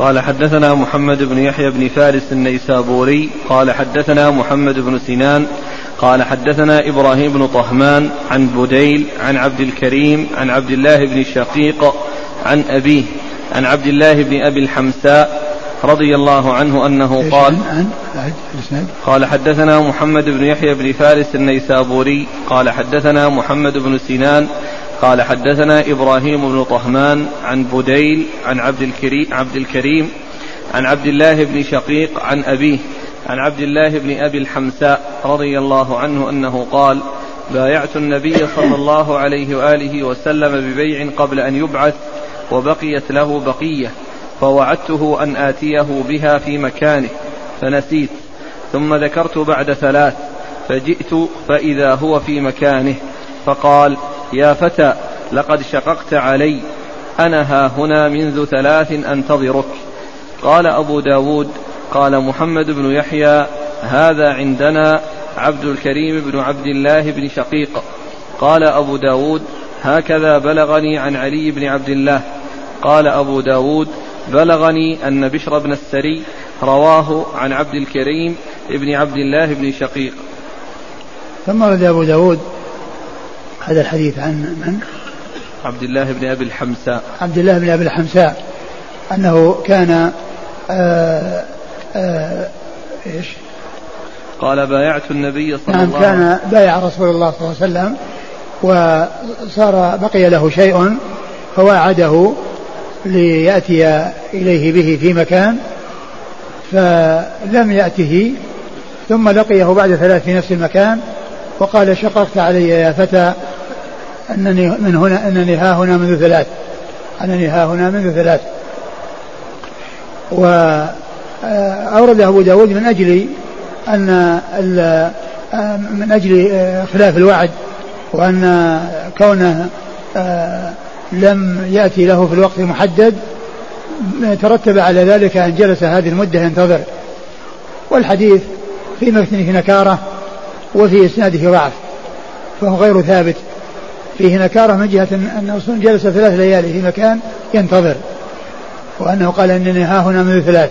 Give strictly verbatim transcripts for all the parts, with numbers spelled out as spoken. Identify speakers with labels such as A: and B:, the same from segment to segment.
A: قال حدثنا محمد بن يحيى بن فارس النيسابوري قال حدثنا محمد بن سنان قال حدثنا إبراهيم بن طهمان عن بديل عن عبد الكريم عن عبد الله بن شقيق عن أبيه عن عبد الله بن أبي الحمساء رضي الله عنه أنه قال قال حدثنا محمد بن يحيى بن فارس النيسابوري قال حدثنا محمد بن سنان قال حدثنا إبراهيم بن طهمان عن بديل عن عبد الكريم, عبد الكريم عن عبد الله بن شقيق عن أبيه عن عبد الله بن أبي الحمساء رضي الله عنه أنه قال بايعت النبي صلى الله عليه وآله وسلم ببيع قبل أن يبعث وبقيت له بقية فوعدته أن آتيه بها في مكانه فنسيت ثم ذكرت بعد ثلاث فجئت فإذا هو في مكانه فقال يا فتى لقد شققت علي أنا ها هنا منذ ثلاث أنتظرك. قال أبو داود قال محمد بن يحيى هذا عندنا عبد الكريم بن عبد الله بن شقيق. قال أبو داود هكذا بلغني عن علي بن عبد الله. قال أبو داود بلغني أن بشر بن السري رواه عن عبد الكريم بن عبد الله بن شقيق.
B: ثم رد أبو داود هذا الحديث عن من؟
A: عبد الله بن أبي الحمساء
B: عبد الله بن أبي الحمساء أنه كان آآ آآ إيش
A: قال بايعت النبي صلى
B: نعم
A: الله عليه وسلم
B: كان بايع رسول الله صلى الله عليه وسلم وصار بقي له شيء فواعده ليأتي إليه به في مكان فلم يأته ثم لقيه بعد ثلاث في نفس المكان وقال شققت علي يا فتى أنني من هنا أنني ها هنا منذ ثلاث أنني ها هنا منذ ثلاث. وأورد أبو داود من أجل أن من أجل خلاف الوعد وأن كونه لم يأتي له في الوقت المحدد ترتب على ذلك أن جلس هذه المدة ينتظر. والحديث في متنه نكارة وفي إسناده ضعف فهو غير ثابت. فيه نكارة من جهة أنه جلس ثلاث ليالي في مكان ينتظر وأنه قال أنني ها هنا منذ ثلاث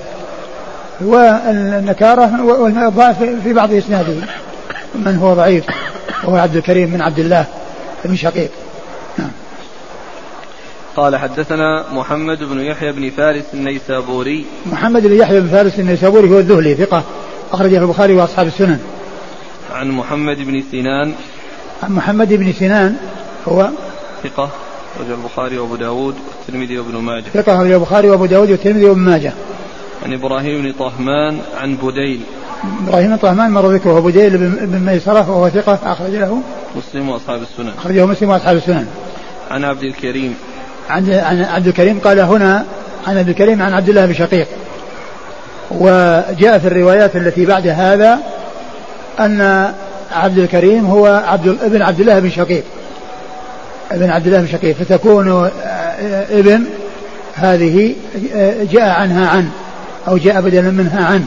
B: والنكارة والضعف في بعض إسناده من هو ضعيف وهو عبد الكريم من عبد الله بن شقيق. نعم.
A: قال حدثنا محمد بن يحيى بن فارس النيسابوري.
B: محمد بن يحيى بن فارس النيسابوري هو الذهلي ثقة أخرجه البخاري وأصحاب السنن.
A: عن محمد بن سنان.
B: عن محمد بن سنان هو
A: ثقة أخرجه البخاري وأبو داود والترمذي وابن ماجه.
B: ثقة أخرجه البخاري وأبو داود والترمذي وابن ماجه.
A: عن إبراهيم بن طهمان عن بديل.
B: إبراهيم بن طهمان مر ذكره بديل بن ميسرة وهو ثقة أخرج له
A: مسلم وأصحاب السنن.
B: أخرجه مسلم وأصحاب السنن.
A: عن عبد الكريم.
B: عن عن عبد الكريم قال هنا عن عبد الكريم عن عبد الله بن شقيق. وجاء في الروايات التي بعد هذا أن عبد الكريم هو عبد ابن عبد الله بن شقيق ابن عبد الله بن شقيق فتكون ابن هذه جاء عنها عن أو جاء بدلا منها عن.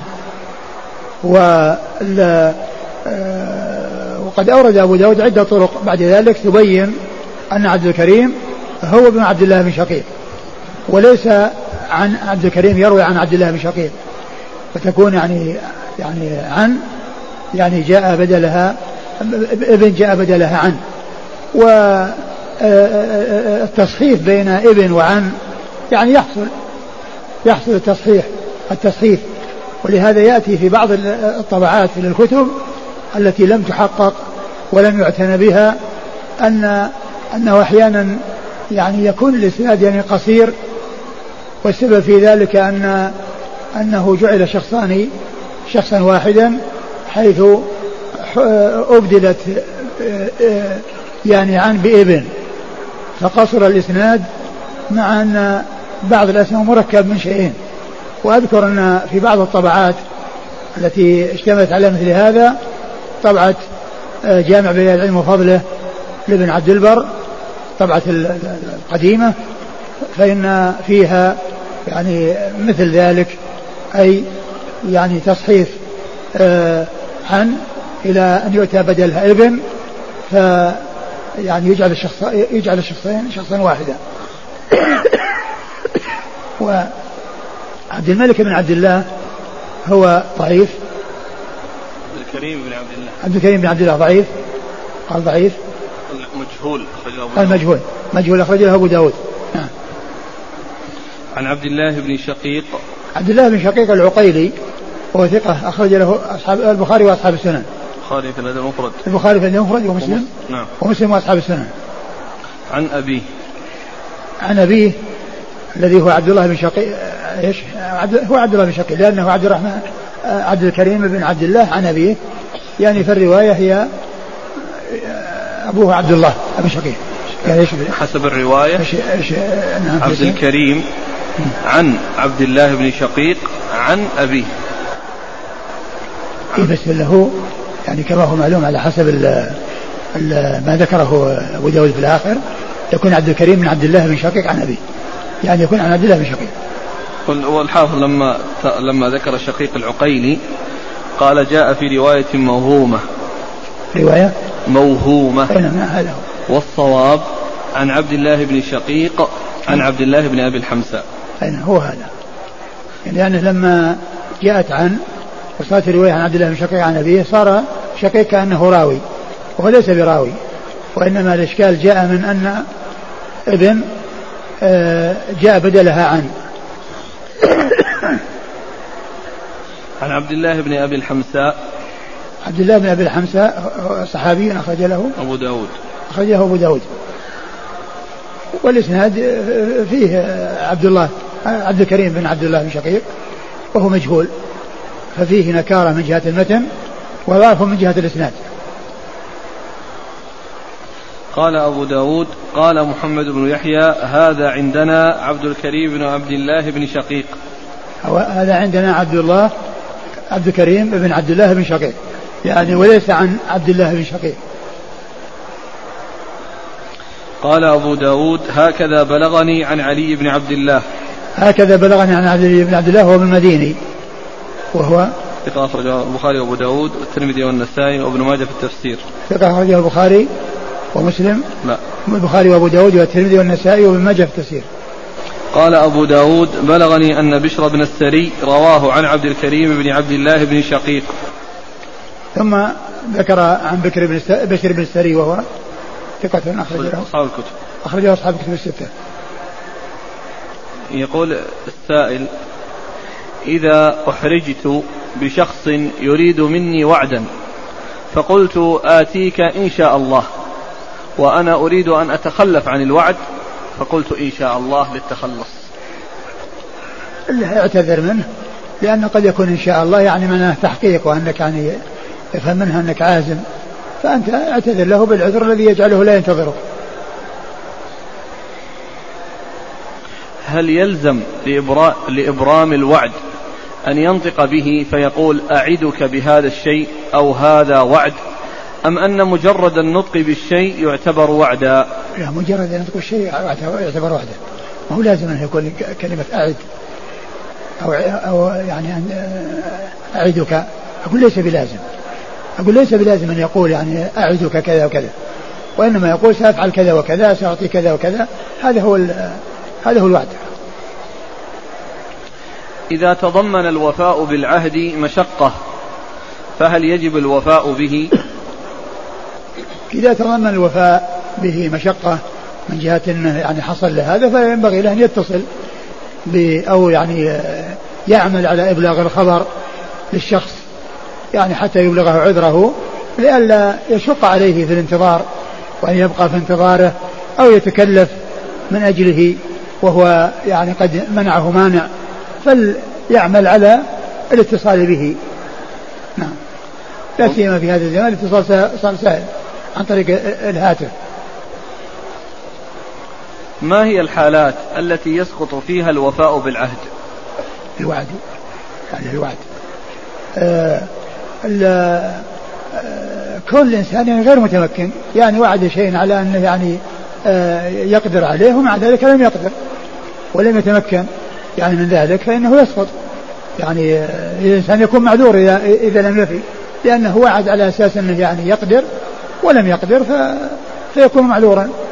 B: وقد أورد أبو داود عدة طرق بعد ذلك تبين أن عبد الكريم هو ابن عبد الله بن شقيق وليس عن عبد الكريم يروي عن عبد الله بن شقيق فتكون يعني يعني عن يعني جاء بدلها ابن جاء بدلها عن. والتصحيف بين ابن وعن يعني يحصل يحصل التصحيح التصحيف ولهذا يأتي في بعض الطبعات في الكتب التي لم تحقق ولم يعتنى بها أن أنه أحيانا يعني يكون الإسناد يعني قصير والسبب في ذلك أن أنه جعل شخصان شخصا واحدا حيث أبدلت يعني عن بابن فقصر الإسناد مع أن بعض الأسماء مركب من شيئين. وأذكر أن في بعض الطبعات التي اشتملت على مثل هذا طبعة جامع بيان العلم وفضله لابن عبد البر طبعة القديمة فإن فيها يعني مثل ذلك أي يعني تصحيف عن إلى أن يؤتى بدلها ابن فيعني يجعل الشخص يجعل الشخصين شخصا واحدا. عبد الملك بن عبد الله هو ضعيف.
A: عبد الكريم بن عبد الله
B: عبد الكريم بن عبد الله ضعيف، قال ضعيف.
A: مجهول
B: قال مجهول مجهول أخرج له أبو داود. نعم.
A: عن عبد الله بن شقيق.
B: عبد الله بن شقيق العقيلي وهو ثقة أخرج له أصحاب البخاري وأصحاب السنن.
A: البخاري في الأدب المفرد.
B: البخاري في الأدب المفرد ومسلم.
A: ومس... نعم.
B: ومسلم وأصحاب السنن.
A: عن أبيه.
B: عن أبيه الذي هو عبد الله بن شقيق. ايش؟ عبد... هو عبد الله بن شقيق لأنه عبد الرحمن عبد الكريم بن عبد الله عن أبيه، يعني في الرواية هي أبوه عبد الله بن شقيق. يعني ايش
A: حسب الرواية
B: إيش إيش نعم
A: عبد الكريم عن عبد الله بن شقيق عن أبيه.
B: إيه بس له يعني كما هو معلوم على حسب ال ال ما ذكره أبو داود في الآخر يكون عبد الكريم من عبد الله بن شقيق عن أبيه، يعني يكون عن عبد الله بن شقيق.
A: والحافظ لما لما ذكر شقيق العقيلي قال جاء في رواية موهومة.
B: رواية
A: موهومة.
B: نعم هذا هو.
A: والصواب عن عبد الله بن شقيق عن عبد الله بن أبي الحمساء.
B: أين هو هذا؟ يعني لأنه لما جاءت عن وصارت الرواية عن عبد الله بن شقيق عن أبيه صار شقيق كأنه راوي وهو ليس براوي، وإنما الإشكال جاء من أن ابن جاء بدلها عن.
A: عن عبد الله بن أبي الحمساء.
B: عبد الله بن أبي الحمساء صحابي أخرج له
A: أبو داود.
B: أخرج له أبو داود. والإسناد فيه عبد الله عبد الكريم بن عبد الله بن شقيق وهو مجهول، ففيه نكارة من جهة المتن وضعف من جهة الإسناد.
A: قال أبو داود قال محمد بن يحيى هذا عندنا عبد الكريم بن عبد الله بن شقيق.
B: هذا عندنا عبد الله عبد الكريم بن عبد الله بن شقيق، يعني وليس عن عبد الله بن شقيق.
A: قال أبو داود هكذا بلغني عن علي بن عبد الله.
B: هكذا بلغني عن علي بن عبد الله وهو المديني وهو
A: ثقة أخرجه البخاري وأبو داود والترمذي والنسائي وابن ماجه في التفسير.
B: ثقة أخرجه البخاري ومسلم.
A: لا.
B: البخاري وأبو داود والترمذي والنسائي وابن ماجه في التفسير.
A: قال أبو داود بلغني أن بشر بن السري رواه عن عبد الكريم بن عبد الله بن شقيق.
B: ثم ذكر عن بكر بن بشر بن السري وهو ثقة أخرجه
A: أصحاب الكتب.
B: أخرجه أصحاب الكتب الستة.
A: يقول السائل إذا أحرجت بشخص يريد مني وعدا فقلت آتيك إن شاء الله وأنا أريد أن أتخلف عن الوعد فقلت إن شاء الله للتخلص،
B: اللي اعتذر منه لأنه قد يكون إن شاء الله يعني معناه تحقيق وأنك يعني يفهم منها أنك عازم، فأنت اعتذر له بالعذر الذي يجعله لا ينتظرك.
A: هل يلزم لإبرام الوعد أن ينطق به فيقول أعدك بهذا الشيء أو هذا وعد، أم أن مجرد النطق بالشيء يعتبر وعدا؟
B: لا، مجرد النطق بالشيء يعتبر وعدا، ما هو لازم أن يكون كلمة أعد أو, أو يعني أعدك. أقول ليس بلازم أقول ليس بلازم أن يقول يعني أعدك كذا وكذا، وإنما يقول سأفعل كذا وكذا سأعطي كذا وكذا، هذا هو هذا هو الوعد.
A: إذا تضمن الوفاء بالعهد مشقة فهل يجب الوفاء به؟
B: إذا تضمن الوفاء به مشقة من جهة أنه يعني حصل لهذا فينبغي له أن يتصل أو يعني يعمل على إبلاغ الخبر للشخص، يعني حتى يبلغه عذره لئلا يشق عليه في الانتظار وأن يبقى في انتظاره أو يتكلف من أجله وهو يعني قد منعه مانع، فليعمل على الاتصال به. نعم، لا سيما في هذا الزمان الاتصال صار سهل عن طريق الهاتف.
A: ما هي الحالات التي يسقط فيها الوفاء بالعهد؟
B: الوعد يعني الوعد آه آه كون الإنسان يعني غير متمكن، يعني وعد شيء على أنه يعني آه يقدر عليه ومع ذلك لم يقدر ولم يتمكن يعني من ذلك، فإنه يسقط. يعني آه الإنسان يكون معذور إذا, إذا لم يفي، لأنه وعد على أساس أنه يعني يقدر ولم يقدر فيكون معذورا.